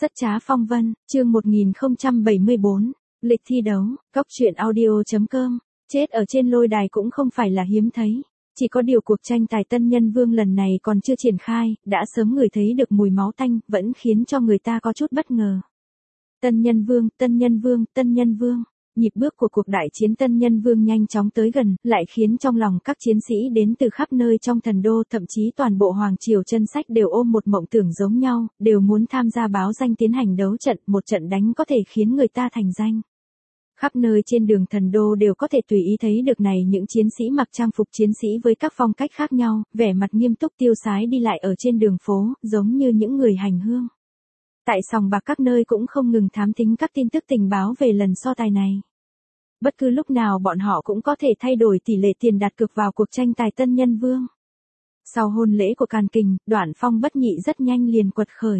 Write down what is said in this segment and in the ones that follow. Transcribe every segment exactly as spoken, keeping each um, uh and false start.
Rất trá phong vân, chương một nghìn không trăm bảy mươi bốn, lịch thi đấu, góc truyện audio chấm com, chết ở trên lôi đài cũng không phải là hiếm thấy. Chỉ có điều cuộc tranh tài Tân Nhân Vương lần này còn chưa triển khai, đã sớm ngửi thấy được mùi máu tanh, vẫn khiến cho người ta có chút bất ngờ. Tân Nhân Vương, Tân Nhân Vương, Tân Nhân Vương. Nhịp bước của cuộc đại chiến Tân Nhân Vương nhanh chóng tới gần, lại khiến trong lòng các chiến sĩ đến từ khắp nơi trong thần đô, thậm chí toàn bộ Hoàng Triều Chân Sách đều ôm một mộng tưởng giống nhau, đều muốn tham gia báo danh tiến hành đấu trận, một trận đánh có thể khiến người ta thành danh. Khắp nơi trên đường thần đô đều có thể tùy ý thấy được này những chiến sĩ mặc trang phục chiến sĩ với các phong cách khác nhau, vẻ mặt nghiêm túc tiêu sái đi lại ở trên đường phố, giống như những người hành hương. Tại sòng bạc các nơi cũng không ngừng thám thính các tin tức tình báo về lần so tài này. Bất cứ lúc nào bọn họ cũng có thể thay đổi tỷ lệ tiền đặt cược vào cuộc tranh tài Tân Nhân Vương. Sau hôn lễ của Càn Kình, Đoạn Phong bất nhị rất nhanh liền quật khởi.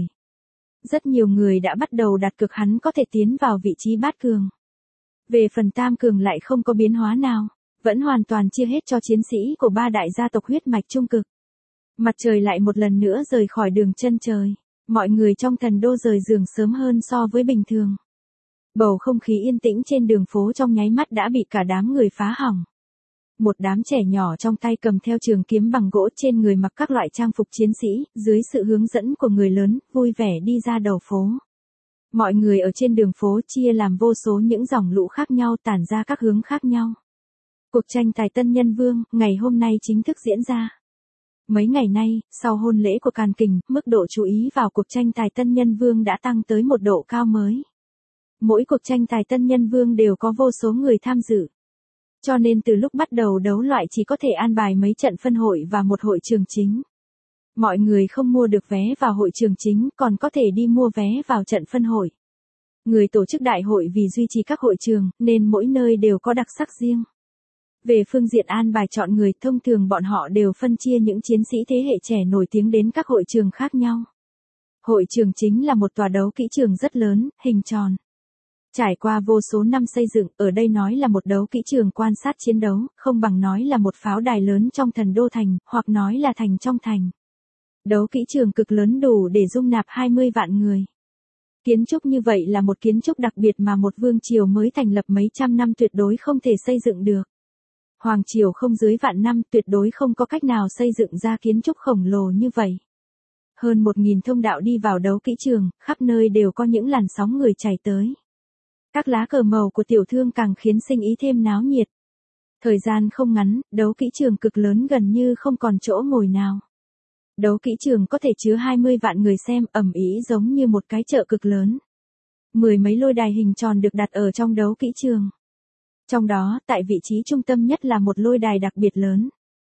Rất nhiều người đã bắt đầu đặt cược hắn có thể tiến vào vị trí bát cường. Về phần tam cường lại không có biến hóa nào, vẫn hoàn toàn chia hết cho chiến sĩ của ba đại gia tộc huyết mạch trung cực. Mặt trời lại một lần nữa rời khỏi đường chân trời. Mọi người trong thần đô rời giường sớm hơn so với bình thường. Bầu không khí yên tĩnh trên đường phố trong nháy mắt đã bị cả đám người phá hỏng. Một đám trẻ nhỏ trong tay cầm theo trường kiếm bằng gỗ, trên người mặc các loại trang phục chiến sĩ, dưới sự hướng dẫn của người lớn, vui vẻ đi ra đầu phố. Mọi người ở trên đường phố chia làm vô số những dòng lũ khác nhau, tản ra các hướng khác nhau. Cuộc tranh tài Tân Nhân Vương, ngày hôm nay chính thức diễn ra. Mấy ngày nay, sau hôn lễ của Càn Kình, mức độ chú ý vào cuộc tranh tài Tân Nhân Vương đã tăng tới một độ cao mới. Mỗi cuộc tranh tài Tân Nhân Vương đều có vô số người tham dự. Cho nên từ lúc bắt đầu đấu loại chỉ có thể an bài mấy trận phân hội và một hội trường chính. Mọi người không mua được vé vào hội trường chính, còn có thể đi mua vé vào trận phân hội. Người tổ chức đại hội vì duy trì các hội trường, nên mỗi nơi đều có đặc sắc riêng. Về phương diện an bài chọn người, thông thường bọn họ đều phân chia những chiến sĩ thế hệ trẻ nổi tiếng đến các hội trường khác nhau. Hội trường chính là một tòa đấu kỹ trường rất lớn, hình tròn. Trải qua vô số năm xây dựng, ở đây nói là một đấu kỹ trường quan sát chiến đấu, không bằng nói là một pháo đài lớn trong thần đô thành, hoặc nói là thành trong thành. Đấu kỹ trường cực lớn đủ để dung nạp hai mươi vạn người. Kiến trúc như vậy là một kiến trúc đặc biệt mà một vương triều mới thành lập mấy trăm năm tuyệt đối không thể xây dựng được. Hoàng triều không dưới vạn năm tuyệt đối không có cách nào xây dựng ra kiến trúc khổng lồ như vậy. Hơn một nghìn thông đạo đi vào đấu kỹ trường, khắp nơi đều có những làn sóng người chảy tới. Các lá cờ màu của tiểu thương càng khiến sinh ý thêm náo nhiệt. Thời gian không ngắn, đấu kỹ trường cực lớn gần như không còn chỗ ngồi nào. Đấu kỹ trường có thể chứa hai mươi vạn người xem, ầm ĩ giống như một cái chợ cực lớn. Mười mấy lôi đài hình tròn được đặt ở trong đấu kỹ trường. Trong đó, tại vị trí trung tâm nhất là một lôi đài đặc biệt lớn.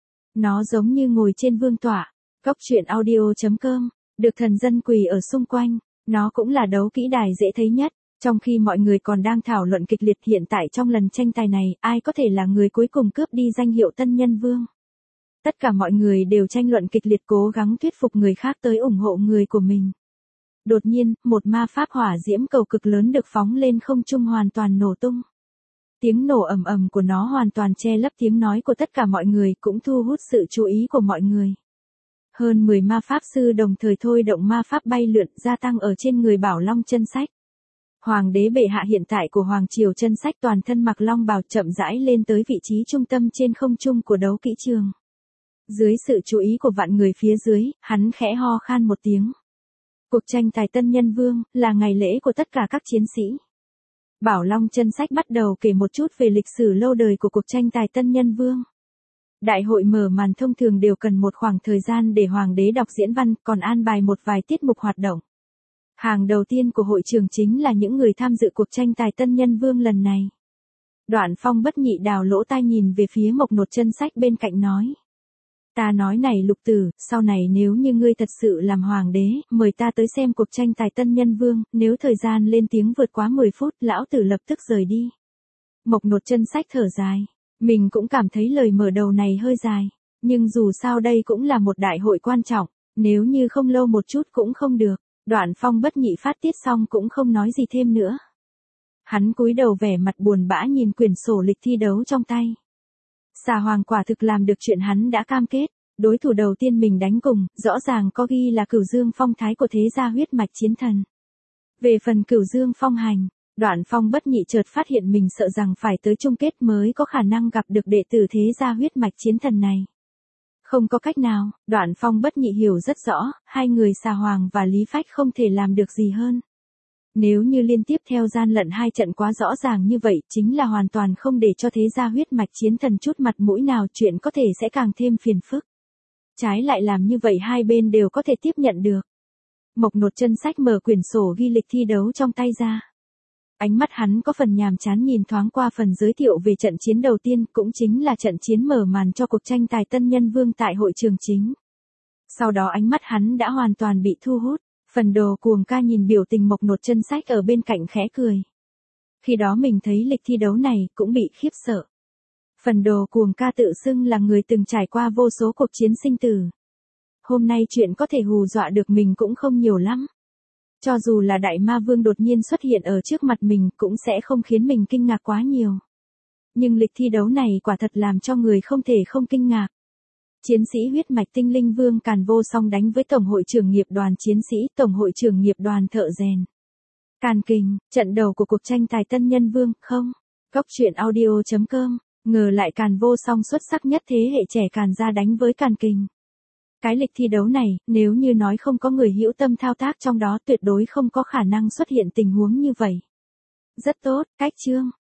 Nó giống như ngồi trên vương tọa. Góc truyện audio chấm com, được thần dân quỳ ở xung quanh. Nó cũng là đấu kỹ đài dễ thấy nhất. Trong khi mọi người còn đang thảo luận kịch liệt hiện tại trong lần tranh tài này, ai có thể là người cuối cùng cướp đi danh hiệu Tân Nhân Vương. Tất cả mọi người đều tranh luận kịch liệt, cố gắng thuyết phục người khác tới ủng hộ người của mình. Đột nhiên, một ma pháp hỏa diễm cầu cực lớn được phóng lên không trung, hoàn toàn nổ tung. Tiếng nổ ầm ầm của nó hoàn toàn che lấp tiếng nói của tất cả mọi người, cũng thu hút sự chú ý của mọi người. Hơn mười ma pháp sư đồng thời thôi động ma pháp bay lượn, gia tăng ở trên người Bảo Long Chân Sách. Hoàng đế bệ hạ hiện tại của Hoàng Triều Chân Sách toàn thân mặc long bào chậm rãi lên tới vị trí trung tâm trên không trung của đấu kỹ trường. Dưới sự chú ý của vạn người phía dưới, hắn khẽ ho khan một tiếng. Cuộc tranh tài Tân Nhân Vương là ngày lễ của tất cả các chiến sĩ. Bảo Long Chân Sách bắt đầu kể một chút về lịch sử lâu đời của cuộc tranh tài Tân Nhân Vương. Đại hội mở màn thông thường đều cần một khoảng thời gian để hoàng đế đọc diễn văn, còn an bài một vài tiết mục hoạt động. Hàng đầu tiên của hội trường chính là những người tham dự cuộc tranh tài Tân Nhân Vương lần này. Đoạn Phong bất nhị đào lỗ tai nhìn về phía Mộc Nột Chân Sách bên cạnh nói. Ta nói này Lục Tử, sau này nếu như ngươi thật sự làm hoàng đế, mời ta tới xem cuộc tranh tài Tân Nhân Vương, nếu thời gian lên tiếng vượt quá mười phút, lão tử lập tức rời đi. Mộc Nột Chân Sách thở dài, mình cũng cảm thấy lời mở đầu này hơi dài, nhưng dù sao đây cũng là một đại hội quan trọng, nếu như không lâu một chút cũng không được. Đoạn Phong bất nhị phát tiết xong cũng không nói gì thêm nữa. Hắn cúi đầu vẻ mặt buồn bã nhìn quyển sổ lịch thi đấu trong tay. Xà Hoàng quả thực làm được chuyện hắn đã cam kết. Đối thủ đầu tiên mình đánh cùng, rõ ràng có ghi là Cửu Dương Phong Thái của thế gia huyết mạch chiến thần. Về phần Cửu Dương Phong hành, Đoạn Phong bất nhị chợt phát hiện mình sợ rằng phải tới chung kết mới có khả năng gặp được đệ tử thế gia huyết mạch chiến thần này. Không có cách nào, Đoạn Phong bất nhị hiểu rất rõ, hai người Xà Hoàng và Lý Phách không thể làm được gì hơn. Nếu như liên tiếp theo gian lận hai trận quá rõ ràng như vậy, chính là hoàn toàn không để cho thế gia huyết mạch chiến thần chút mặt mũi nào, chuyện có thể sẽ càng thêm phiền phức. Trái lại làm như vậy hai bên đều có thể tiếp nhận được. Mộc Nột Chân Sách mở quyển sổ ghi lịch thi đấu trong tay ra. Ánh mắt hắn có phần nhàm chán nhìn thoáng qua phần giới thiệu về trận chiến đầu tiên, cũng chính là trận chiến mở màn cho cuộc tranh tài Tân Nhân Vương tại hội trường chính. Sau đó ánh mắt hắn đã hoàn toàn bị thu hút. Phần Đồ Cuồng Ca nhìn biểu tình Mộc Nột Chân Sách ở bên cạnh khẽ cười. Khi đó mình thấy lịch thi đấu này cũng bị khiếp sợ. Phần Đồ Cuồng Ca tự xưng là người từng trải qua vô số cuộc chiến sinh tử. Hôm nay chuyện có thể hù dọa được mình cũng không nhiều lắm. Cho dù là Đại Ma Vương đột nhiên xuất hiện ở trước mặt mình cũng sẽ không khiến mình kinh ngạc quá nhiều. Nhưng lịch thi đấu này quả thật làm cho người không thể không kinh ngạc. Chiến sĩ huyết mạch tinh linh Vương Càn Vô Song đánh với Tổng hội trưởng nghiệp đoàn chiến sĩ, Tổng hội trưởng nghiệp đoàn thợ rèn. Càn Kình, trận đầu của cuộc tranh tài Tân Nhân Vương, không? Góc truyện audio chấm com, ngờ lại Càn Vô Song xuất sắc nhất thế hệ trẻ Càn gia đánh với Càn Kình. Cái lịch thi đấu này, nếu như nói không có người hữu tâm thao tác trong đó tuyệt đối không có khả năng xuất hiện tình huống như vậy. Rất tốt, cách chương.